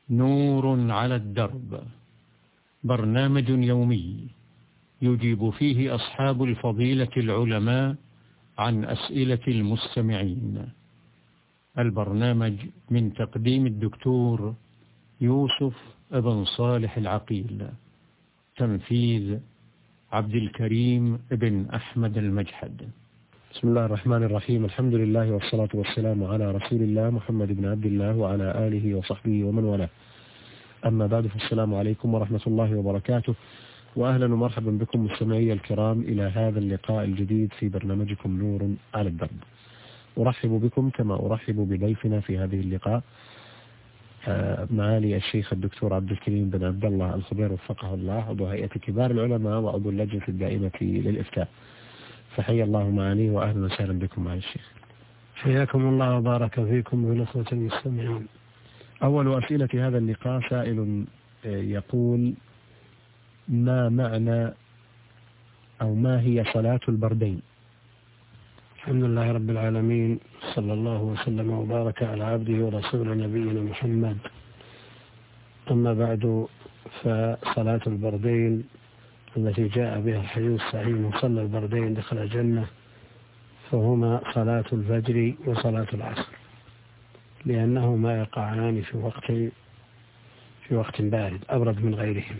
نور على الدرب، برنامج يومي يجيب فيه أصحاب الفضيلة العلماء عن أسئلة المستمعين. البرنامج من تقديم الدكتور يوسف بن صالح العقيل، تنفيذ عبد الكريم بن أحمد المجحد. بسم الله الرحمن الرحيم. الحمد لله والصلاة والسلام على رسول الله محمد بن عبد الله وعلى آله وصحبه ومن والاه. أما بعد، فالسلام عليكم ورحمة الله وبركاته، وأهلا ومرحبا بكم مستمعي الكرام إلى هذا اللقاء الجديد في برنامجكم نور على الدرب. أرحب بكم كما أرحب بضيفنا في هذه اللقاء، معالي الشيخ الدكتور عبد الكريم بن عبد الله الخبير وفقه الله، عضو هيئة كبار العلماء وعضو اللجنة الدائمة للإفتاء. فحيا الله معالي وأهلا وسهلا بكم معالي الشيخ. حياكم الله وبارك فيكم ونصرة المستمعين. أول أسئلة هذا اللقاء سائل يقول: ما معنى أو ما هي صلاة البردين؟ الحمد لله رب العالمين، صلى الله وسلم وبارك على عبده ورسوله نبينا محمد. أما بعد، فصلاة البردين التي جاء بها الحديث الصحيح: من صلى البردين دخل الجنة، فهما صلاة الفجر وصلاة العصر، لأنهما يقعان في وقت بارد أبرد من غيرهما.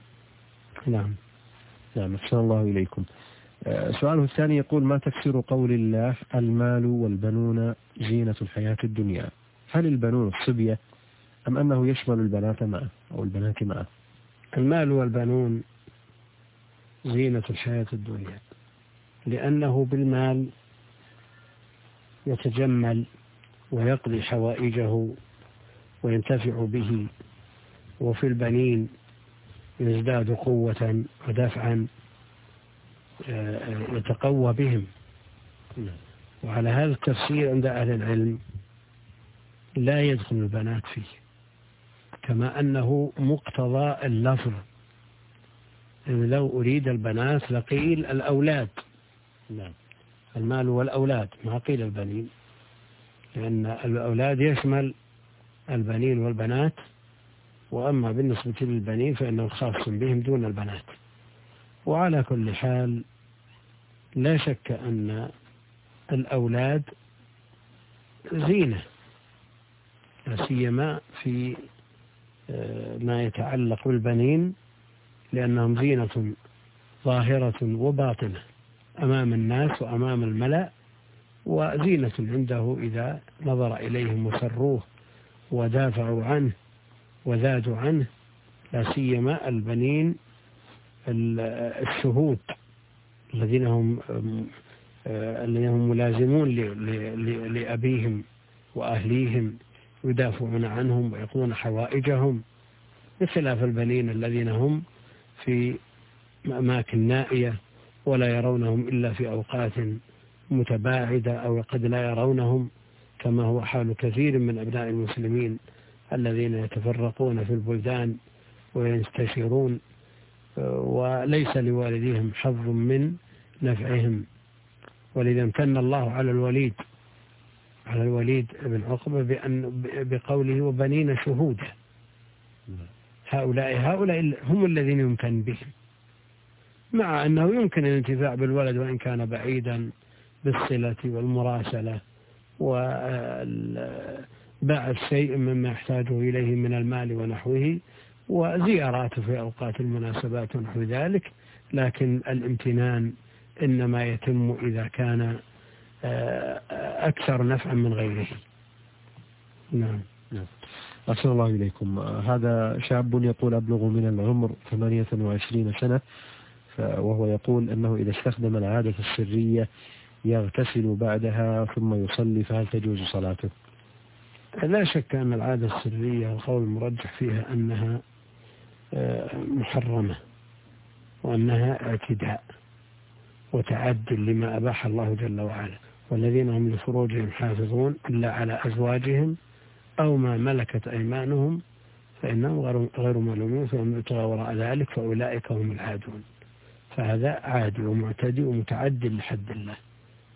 نعم، أحسن الله إليكم. سؤاله الثاني يقول: ما تفسير قول الله: المال والبنون زينة الحياة الدنيا؟ هل البنون الصبية أم أنه يشمل البنات معه أو البنات معه؟ المال والبنون زينة الحياة الدنيا، لأنه بالمال يتجمل ويقضي حوائجه وينتفع به، وفي البنين يزداد قوة ودفعا يتقوى بهم. وعلى هذا التفسير عند أهل العلم لا يدخل البنات فيه، كما أنه مقتضى اللفظ، لو أريد البنات لقيل الأولاد. المال والأولاد، ما قيل البنين، لأن الأولاد يشمل البنين والبنات، وأما بالنسبة للبنين فإنه خاص بهم دون البنات. وعلى كل حال لا شك أن الأولاد زينة، لا سيما في ما يتعلق بالبنين، لأنهم زينة ظاهرة وباطنة أمام الناس وأمام الملأ، وزينة عنده إذا نظر إليهم وسروه ودافعوا عنه وزادوا عنه، لا سيما البنين الشهود الذين هم ملازمون لأبيهم وأهليهم، يدافعون عنهم ويقضون حوائجهم، بخلاف البنين الذين هم في أماكن نائية ولا يرونهم إلا في أوقات متباعدة، أو قد لا يرونهم، كما هو حال كثير من أبناء المسلمين الذين يتفرقون في البلدان وينتشرون، وليس لوالديهم حظ من نفعهم. ولذا امتن الله على الوليد بن عقبة بقوله: وبنين شهودا. هؤلاء هم الذين يمتن بهم، مع أنه يمكن الانتفاع بالولد وإن كان بعيدا بالصلة والمراسلة وباع شيء مما يحتاجه إليه من المال ونحوه، وزياراته في أوقات المناسبات ونحو ذلك، لكن الامتنان إنما يتم إذا كان أكثر نفعا من غيره. نعم. أحسن الله إليكم. هذا شاب يقول: أبلغ من العمر 28 سنة، وهو يقول أنه إذا استخدم العادة السرية يغتسل بعدها ثم يصلي، فهل تجوز صلاته؟ لا شك أن العادة السرية القول المرجح فيها أنها محرمة، وأنها اعتداء وتعد لما أباح الله جل وعلا. والذين هم لفروجهم حافظون إلا على أزواجهم أو ما ملكت أيمانهم فإنهم غير ملومين، فهم يبتغى وراء ذلك فأولئك هم العادون. فهذا عادي ومعتدي ومتعد لحد الله،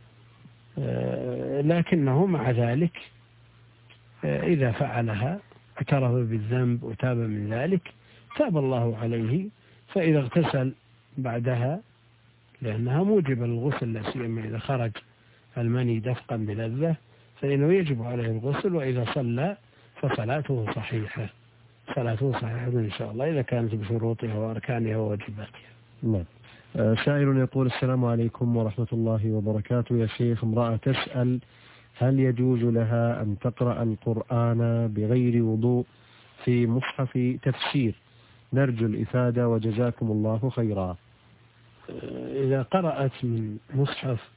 لكنه مع ذلك إذا فعلها اعترف بالذنب وتاب من ذلك تاب الله عليه. فإذا اغتسل بعدها لأنها موجبة للغسل، لا سيما إذا خرج المني دفقا بلذة فإنه يجب عليه الغسل، وإذا صلى فصلاته صحيحة، صلاته صحيحة إن شاء الله إذا كانت بشروطها وأركانها وواجباتها. نعم. سائل يقول: السلام عليكم ورحمة الله وبركاته. يا شيخ، امرأة تسأل هل يجوز لها أن تقرأ القرآن بغير وضوء في مصحف تفسير؟ نرجو الإفادة وجزاكم الله خيرا. إذا قرأت من مصحف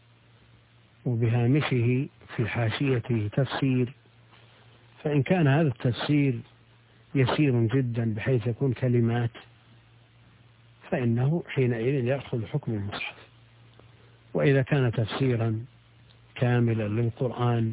وبهامشه في حاشيته تفسير، فإن كان هذا التفسير يسير جدا بحيث يكون كلمات فإنه حينئذ يأخذ حكم المصحف. وإذا كان تفسيرا كاملا للقرآن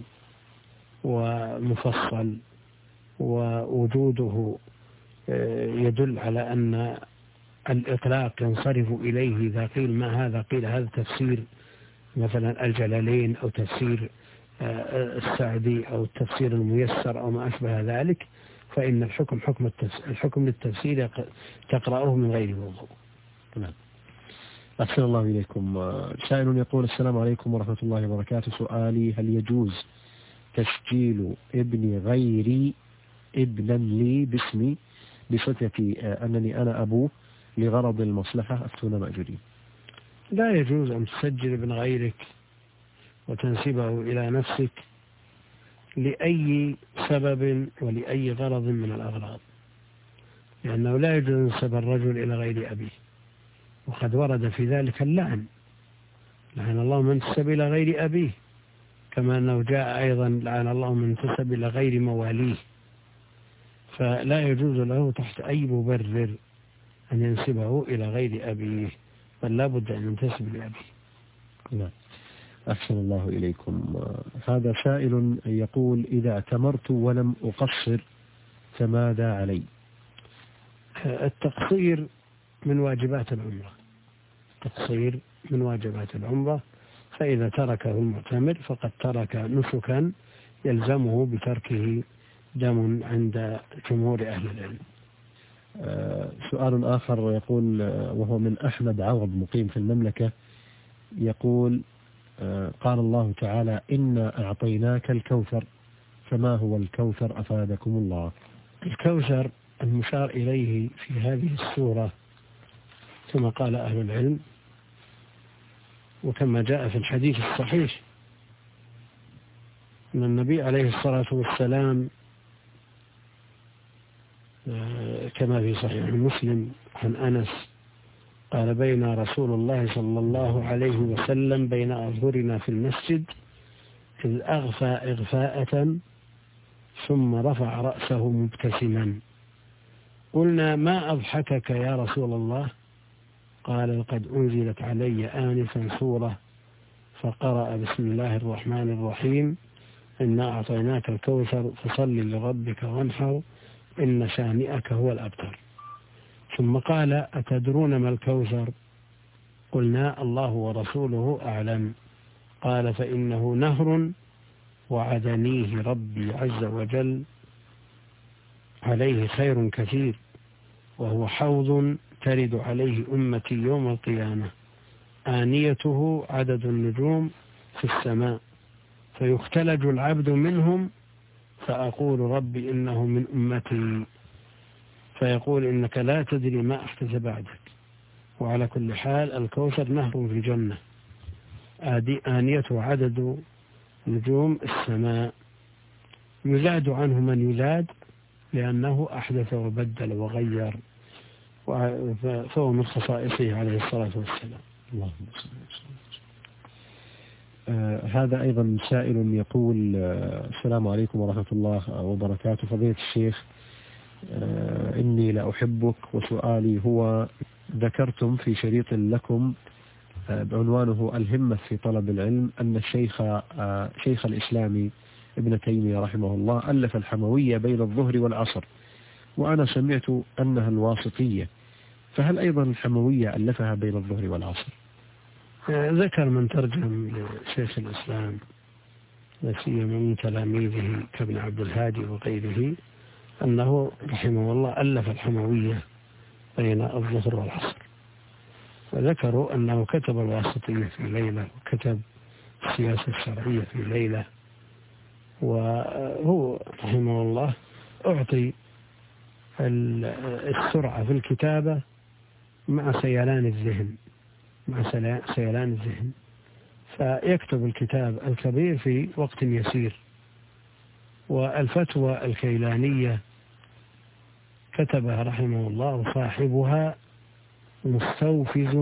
ومفصل ووجوده يدل على أن الإطلاق ينصرف إليه إذا قيل ما هذا، قيل هذا تفسير مثلا الجلالين أو تفسير السعدي أو التفسير الميسر أو ما أشبه ذلك، فإن الحكم للتفسير تقرأه من غير وضوء. نعم. أحسن الله إليكم. سائل يقول: السلام عليكم ورحمة الله وبركاته. سؤالي: هل يجوز تسجيل ابن غيري ابنا لي باسمي بصفتي أنني أنا أبوه لغرض المصلحة؟ أفتونا مأجورين. لا يجوز أن تسجل ابن غيرك وتنسبه إلى نفسك لأي سبب ولأي غرض من الأغراض، لأنه لا يجوز أن ينسب الرجل إلى غير أبيه، وقد ورد في ذلك اللعن، لعن الله من انتسب إلى غير أبيه، كما أنه جاء أيضا لعن الله من انتسب إلى غير مواليه. فلا يجوز له تحت أي مبرر أن ينسبه إلى غير أبيه، بل لا بد أن ينتسب لأبيه. نعم. أحسن الله إليكم. هذا سائل يقول: إذا اعتمرت ولم أقصر فماذا علي؟ التقصير من واجبات العمرة، التقصير من واجبات العمرة، فإذا تركه المعتمر فقد ترك نسكا يلزمه بتركه دم عند جمهور أهل العلم. سؤال آخر يقول، وهو من أحمد عوض مقيم في المملكة، يقول: قال الله تعالى: إنا أعطيناك الكوثر، فما هو الكوثر أفادكم الله؟ الكوثر المشار إليه في هذه السورة كما قال أهل العلم وكما جاء في الحديث الصحيح أن النبي عليه الصلاة والسلام كما في صحيح مسلم عن أنس قال: بين رسول الله صلى الله عليه وسلم بين أظهرنا في المسجد إذ أغفى إغفاءة ثم رفع رأسه مبتسما، قلنا: ما أضحكك يا رسول الله؟ قال: لقد أنزلت علي آنفا سورة فقرأ بسم الله الرحمن الرحيم إنا أعطيناك الكوثر فصل لربك وانحر إن شانئك هو الأبتر. ثم قال: أتدرون ما الكوثر؟ قلنا: الله ورسوله أعلم. قال: فإنه نهر وعدنيه ربي عز وجل عليه خير كثير، وهو حوض ترد عليه أمتي يوم القيامة، آنيته عدد النجوم في السماء، فيختلج العبد منهم فأقول: ربي إنه من أمتي، فيقول: إنك لا تدري ما أحدث بعدك. وعلى كل حال الكوثر نهر في الجنة، آنيته عدد نجوم السماء، يزاد عنه من يزاد لأنه أحدث وبدل وغير، فهو من خصائصه عليه الصلاة والسلام. اللهم صل وسلم. هذا أيضا سائل يقول: السلام عليكم ورحمة الله وبركاته. فضيلة الشيخ، إني لأحبك، وسؤالي هو: ذكرتم في شريط لكم بعنوانه الهمة في طلب العلم أن شيخ الإسلام ابن تيمية رحمه الله ألف الحموية بين الظهر والعصر، وأنا سمعت أنها الواسطية، فهل أيضا الحموية ألفها بين الظهر والعصر؟ ذكر من ترجم لشيخ الإسلام لا سيما من تلاميذه كابن عبد الهادي وغيره أنه رحمه الله ألف الحموية بين الظهر والعصر، وذكروا أنه كتب الواسطية في ليلة وكتب السياسة الشرعية في ليلة. وهو رحمه الله أعطي السرعة في الكتابة مع سيلان الذهن، فيكتب الكتاب الكبير في وقت يسير. والفتوى الكيلانية كتبها رحمه الله وصاحبها مستوفز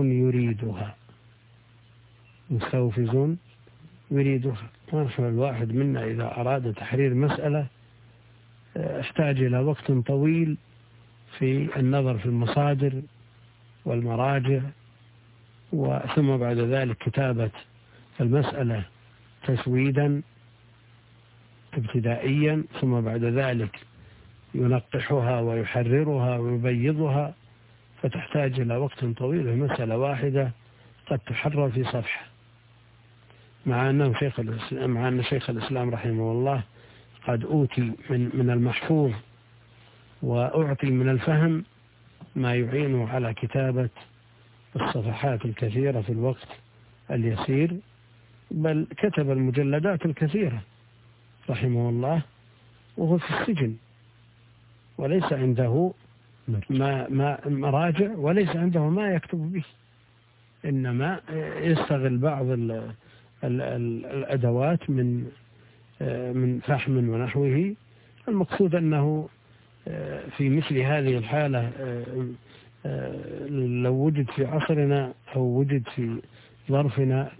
يريدها. نحن الواحد منا إذا أراد تحرير مسألة احتاج إلى وقت طويل في النظر في المصادر والمراجع، ثم بعد ذلك كتابة المسألة تسويدا ابتدائيا، ثم بعد ذلك ينقحها ويحررها ويبيضها، فتحتاج إلى وقت طويل. المسألة واحدة قد تحرر في صفحة، مع أن شيخ الإسلام رحمه الله قد أوتي من المحفوظ وأعطي من الفهم ما يعينه على كتابة الصفحات الكثيرة في الوقت اليسير، بل كتب المجلدات الكثيرة رحمه الله وهو في السجن، وليس عنده ما مراجع، وليس عنده ما يكتب به، إنما يستغل بعض الأدوات من فحم ونحوه. المقصود أنه في مثل هذه الحالة لو وجد في عصرنا أو وجد في ظرفنا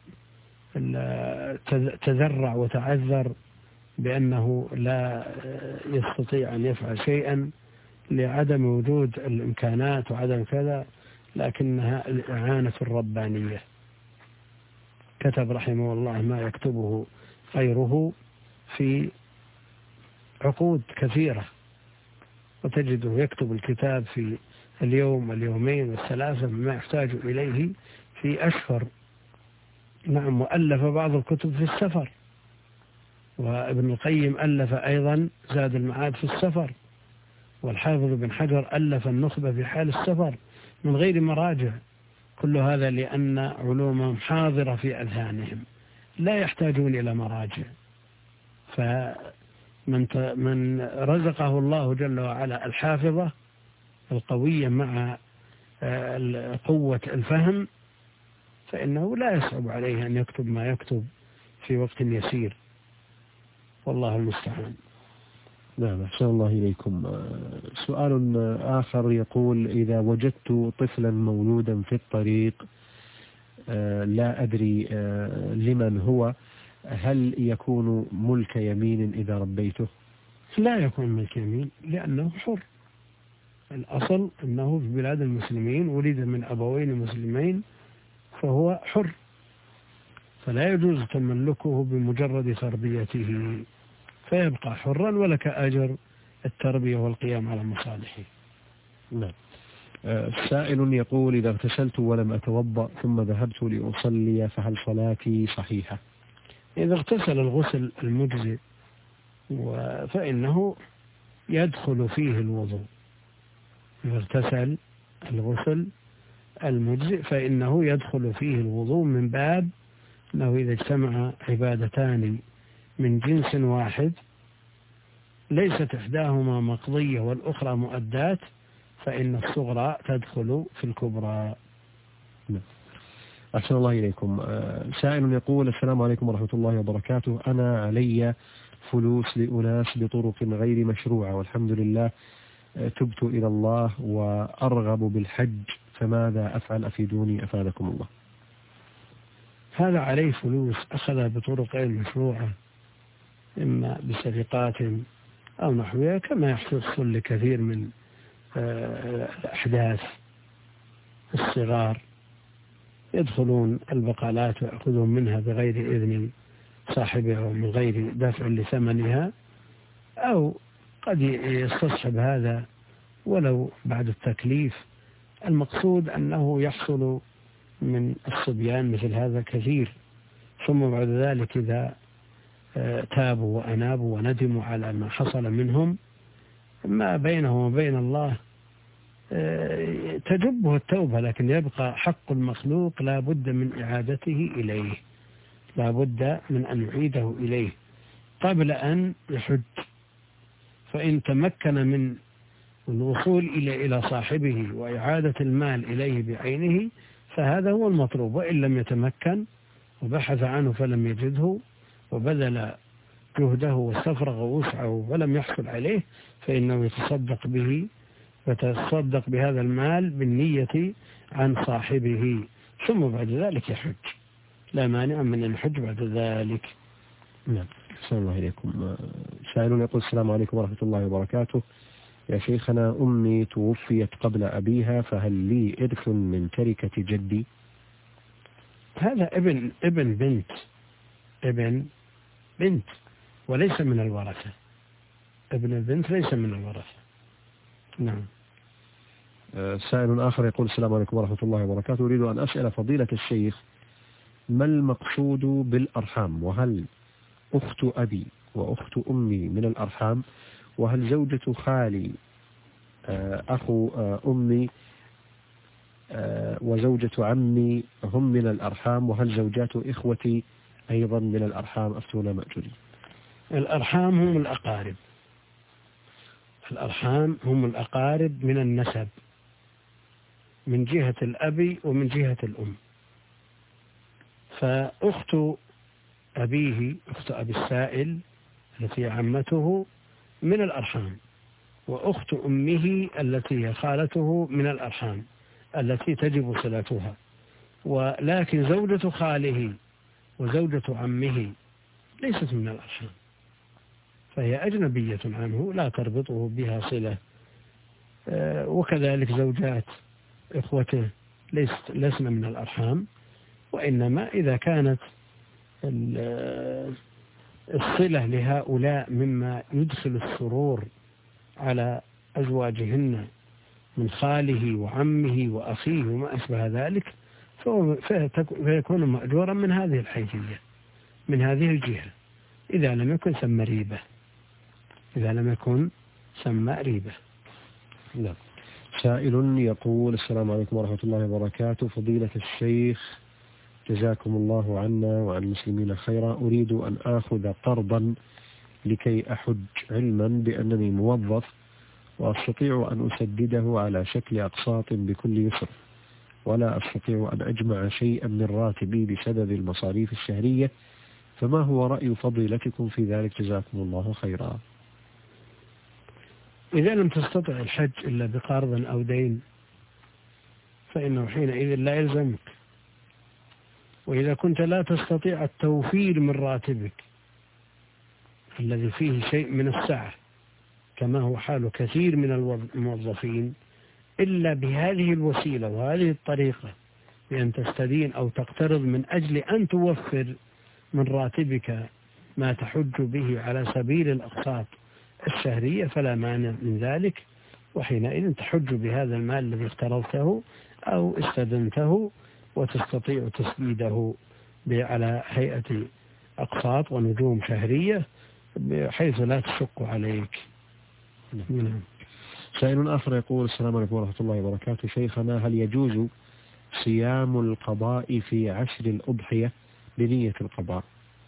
تذرع وتعذر بأنه لا يستطيع أن يفعل شيئا لعدم وجود الإمكانات وعدم كذا، لكنها الإعانة الربانية. كتب رحمه الله ما يكتبه غيره في عقود كثيرة، وتجده يكتب الكتاب في اليوم واليومين والثلاثة مما يحتاج إليه في أشهر. نعم، وألف بعض الكتب في السفر، وابن القيم ألف أيضا زاد المعاد في السفر، والحافظ بن حجر ألف النخبة في حال السفر من غير مراجع. كل هذا لأن علومهم حاضرة في أذهانهم لا يحتاجون إلى مراجع. فمن رزقه الله جل وعلا الحافظة القوية مع قوة الفهم فإنه لا يصعب عليه أن يكتب ما يكتب في وقت يسير، والله المستعان. نعم، أحسن الله إليكم. سؤال آخر يقول: إذا وجدت طفلا مولودا في الطريق لا أدري لمن هو، هل يكون ملك يمين إذا ربيته؟ لا يكون ملك يمين، لأنه حر. الأصل أنه في بلاد المسلمين ولد من أبوين مسلمين فهو حر، فلا يجوز تملكه بمجرد تربيته، فيبقى حرا ولك أجر التربية والقيام على مصالحه. نعم. سائل يقول: إذا اغتسلت ولم أتوضأ ثم ذهبت لأصلي فهل صلاتي صحيحة؟ إذا اغتسل الغسل المجزئ فإنه يدخل فيه الوضوء. إذا اغتسل الغسل المجزئ فإنه يدخل فيه الوضوء، من باب أنه إذا اجتمع عبادتان من جنس واحد ليست إحداهما مقضية والأخرى مؤدات فإن الصغرى تدخل في الكبرى. أحسن الله إليكم. سائل يقول: السلام عليكم ورحمة الله وبركاته، أنا علي فلوس لأناس بطرق غير مشروعة والحمد لله تبت إلى الله وأرغب بالحج، فماذا أفعل؟ أفيدوني أفادكم الله. هذا عليه فلوس أخذها بطرق غير مشروعة، إما بسرقات أو نحوها، كما يحصل لكثير من الأحداث الصغار يدخلون البقالات ويأخذون منها بغير إذن صاحبها ومن غير دفع لثمنها، أو قد يستصحب هذا ولو بعد التكليف. المقصود أنه يحصل من الصبيان مثل هذا كثير، ثم بعد ذلك إذا تابوا وأنابوا وندموا على ما حصل منهم ما بينه وبين الله تجبه التوبة، لكن يبقى حق المخلوق لا بد من إعادته إليه، لا بد من أن يعيده إليه قبل أن يحج. فإن تمكن من الوصول إلى صاحبه وإعادة المال إليه بعينه فهذا هو المطلوب، وإن لم يتمكن وبحث عنه فلم يجده وبذل جهده واستفرغ وسعه ولم يحصل عليه فإنه يتصدق به، ويتصدق بهذا المال بالنية عن صاحبه، ثم بعد ذلك يحج، لا مانع من الحج بعد ذلك. نعم. أحسن الله إليكم. سائل يقول: السلام عليكم ورحمة الله وبركاته. يا شيخنا، أمي توفيت قبل أبيها، فهل لي إرث من تركة جدي؟ هذا ابن بنت وليس من الورثة. ابن البنت ليس من الورثة. نعم. سائل آخر يقول: السلام عليكم ورحمة الله وبركاته. أريد أن أسأل فضيلة الشيخ ما المقصود بالأرحام؟ وهل أخت أبي وأخت أمي من الأرحام؟ وهل زوجة خالي أخو أمي وزوجة عمي هم من الأرحام؟ وهل زوجات إخوتي أيضا من الأرحام؟ أفتونا مأجورين. الأرحام هم الأقارب، الأرحام هم الأقارب من النسب من جهة الأب ومن جهة الأم. فأخت أبيه، أخت أبي السائل التي عمته من الأرحام، وأخت أمه التي هي خالته من الأرحام التي تجب صلتها. ولكن زوجة خاله وزوجة عمه ليست من الأرحام، فهي أجنبية عنه لا تربطه بها صلة. وكذلك زوجات إخوته لسن من الأرحام، وإنما إذا كانت الصلة لهؤلاء مما يدخل السرور على أزواجهن من خاله وعمه وأخيه وما أشبه ذلك فيكون مأجورا من هذه الحيثية، من هذه الجهة، إذا لم يكن ثم ريبة، إذا لم يكن ثم ريبة. لا. سائل يقول: السلام عليكم ورحمة الله وبركاته. فضيلة الشيخ جزاكم الله عنا وعن المسلمين خيرا، أريد أن آخذ قرضا لكي أحج، علما بأنني موظف وأستطيع أن أسدده على شكل أقساط بكل يسر، ولا أستطيع أن أجمع شيئا من راتبي بسبب المصاريف الشهرية، فما هو رأي فضيلتكم في ذلك؟ جزاكم الله خيرا. إذا لم تستطع الحج إلا بقرض أو دين فإنه حينئذ لا يلزمك. وإذا كنت لا تستطيع التوفير من راتبك الذي فيه شيء من السعة كما هو حال كثير من الموظفين إلا بهذه الوسيلة وهذه الطريقة، بأن تستدين أو تقترض من أجل أن توفر من راتبك ما تحج به على سبيل الأقساط الشهرية، فلا مانع من ذلك، وحينئذ تحج بهذا المال الذي اقترضته أو استدنته وتستطيع تسديده على هيئة أقساط ونجوم شهرية بحيث لا تشق عليك. نعم. سائل آخر يقول: السلام عليكم ورحمة الله وبركاته. شيخنا، هل يجوز صيام القضاء في عشر الأضحية بنية القضاء؟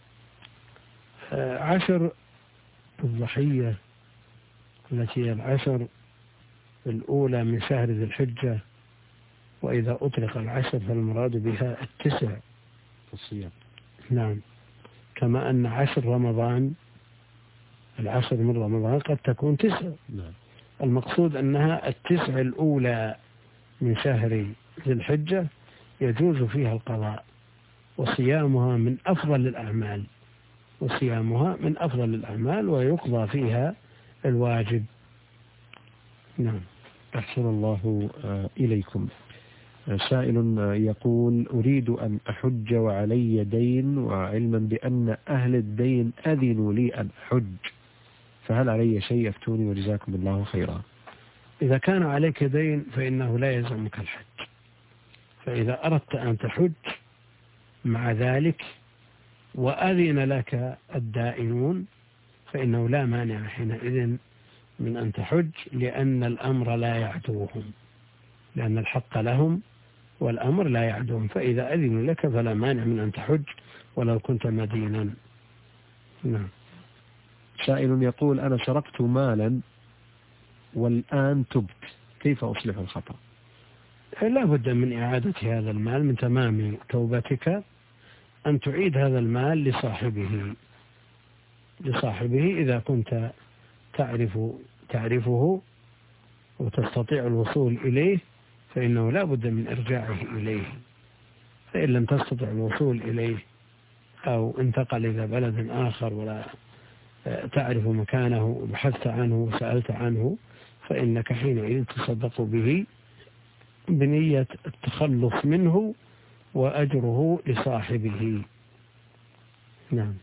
عشر الضحية التي هي العشر الأولى من شهر ذي الحجة، وإذا أطلق العشر فالمراد بها التسع في الصيام. نعم. كما أن عشر رمضان، العشر من رمضان قد تكون تسع. نعم. المقصود أنها التسع الأولى من شهر ذي الحجة يجوز فيها القضاء، وصيامها من أفضل الأعمال، ويقضى فيها الواجب. نعم. أحسن الله إليكم. سائل يقول: أريد أن أحج وعلي دين، وعلما بأن أهل الدين أذنوا لي أن أحج، فهل علي شيء؟ أفتوني وجزاكم الله خيرا. إذا كان عليك دين فإنه لا يلزمك الحج، فإذا أردت أن تحج مع ذلك وأذن لك الدائنون فإنه لا مانع حينئذ من أن تحج، لأن الأمر لا يعدوهم، لأن الحق لهم والأمر لا يعدوهم، فإذا أذنوا لك فلا مانع من أن تحج ولو كنت مدينا. نعم. سائل يقول: أنا سرقت مالا والآن تبت، كيف أصلح الخطأ؟ لا بد من إعادة هذا المال، من تمام توبتك أن تعيد هذا المال لصاحبه إذا كنت تعرفه وتستطيع الوصول إليه، فإنه لا بد من إرجاعه إليه. فإن لم تستطع الوصول إليه أو انتقل إلى بلد آخر ولا تعرف مكانه وبحثت عنه وسألت عنه، فإنك حينئذ تصدق به بنية التخلص منه وأجره لصاحبه. نعم.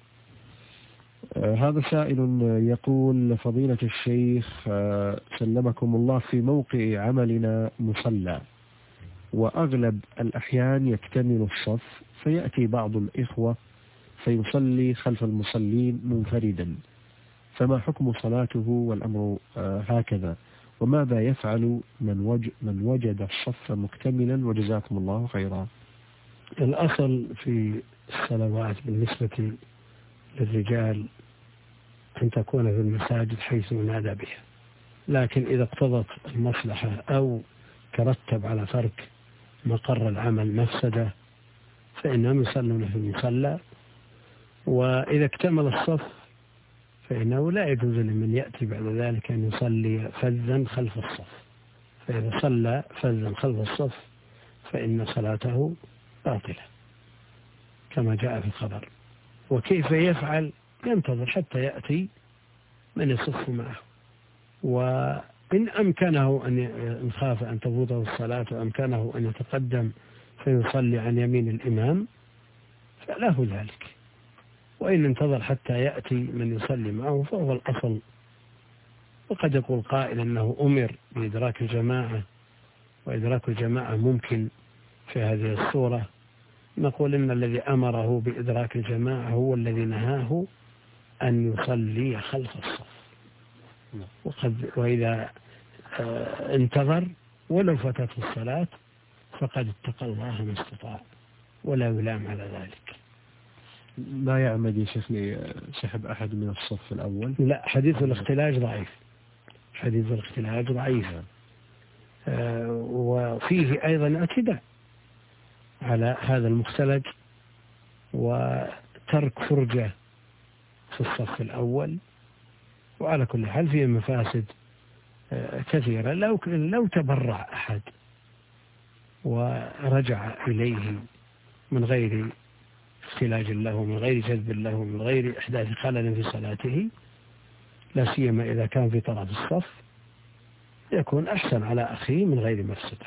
هذا سائل يقول: فضيلة الشيخ سلمكم الله، في موقع عملنا مصلى، وأغلب الأحيان يكتمل الصف، فيأتي بعض الإخوة فيصلي خلف المصلين منفردا، فما حكم صلاته والأمر هكذا؟ وماذا يفعل من وجد الصف مكتملا؟ وجزاكم الله خيرا. الأصل في الصلوات بالنسبة للرجال أن تكون في المساجد حيث ينادى بها، لكن إذا اقتضت المصلحة أو ترتب على ترك مقر العمل مفسدة فإنهم يصلون في المصلى. وإذا اكتمل الصف فإنه لا يجوز لمن يأتي بعد ذلك أن يصلي فذا خلف الصف، فإذا صلى فذا خلف الصف فإن صلاته باطلة كما جاء في الخبر. وكيف يفعل؟ ينتظر حتى يأتي من يصف معه، وإن أمكنه إن خاف أن تفوته الصلاة وأمكنه أن يتقدم فيصلي عن يمين الإمام فله ذلك، وإن انتظر حتى يأتي من يصلي معه فهو الأصل. وقد يقول قائل أنه أمر بإدراك الجماعة، وإدراك الجماعة ممكن في هذه الصورة. نقول إن الذي أمره بإدراك الجماعة هو الذي نهاه أن يصلي خلف الصف، وإذا انتظر ولو فاتته الصلاة فقد اتقى الله ما استطاع ولا يلام على ذلك. ما يعمد يا شيخ لسحب أحد من الصف الأول؟ لا، حديث الاختلاج ضعيف، حديث الاختلاج ضعيف. وفيه أيضا اعتداء على هذا المختلج وترك فرجة في الصف الأول. وعلى كل حال فيه مفاسد كثيرة. لو تبرع أحد ورجع إليه من غير اختلاج له، من غير جذب له، من غير إحداث خلل في صلاته، لا سيما إذا كان في طرف الصف، يكون أحسن على أخيه من غير مفسدة.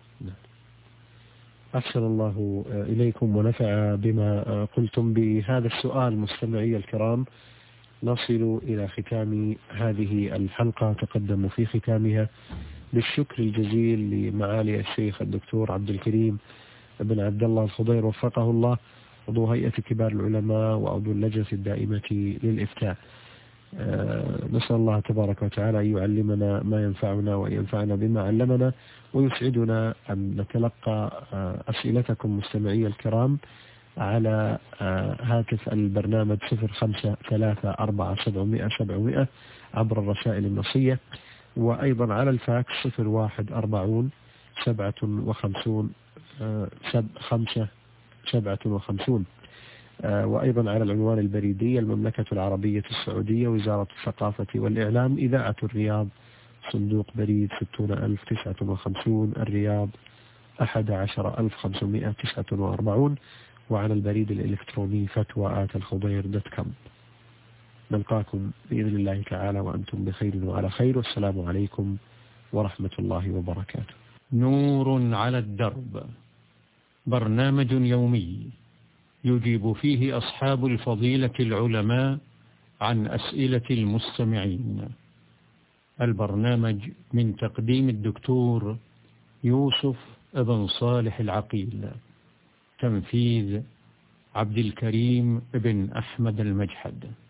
أحسن الله إليكم ونفع بما قلتم. بهذا السؤال مستمعي الكرام نصل إلى ختام هذه الحلقة. تقدم في ختامها بالشكر الجزيل لمعالي الشيخ الدكتور عبد الكريم بن عبد الله الخضير وفقه الله، عضو هيئة كبار العلماء وعضو اللجنة الدائمة للإفتاء. نسأل الله تبارك وتعالى أن يعلمنا ما ينفعنا وأن ينفعنا بما علمنا، ويسعدنا أن نتلقى أسئلتكم مستمعي الكرام على هاتف البرنامج 0534700700 عبر الرسائل النصية، وأيضا على الفاكس 0140 57 557، وأيضا على العنوان البريدي المملكة العربية السعودية، وزارة الثقافة والإعلام، إذاعة الرياض، صندوق بريد 60559 الرياض 11549، وعلى البريد الإلكتروني فتوى@الخضير.com. نلقاكم بإذن الله تعالى وأنتم بخير وعلى خير، والسلام عليكم ورحمة الله وبركاته. نور على الدرب، برنامج يومي يجيب فيه أصحاب الفضيلة العلماء عن أسئلة المستمعين. البرنامج من تقديم الدكتور يوسف بن صالح العقيل، تنفيذ عبد الكريم بن أحمد المجحد.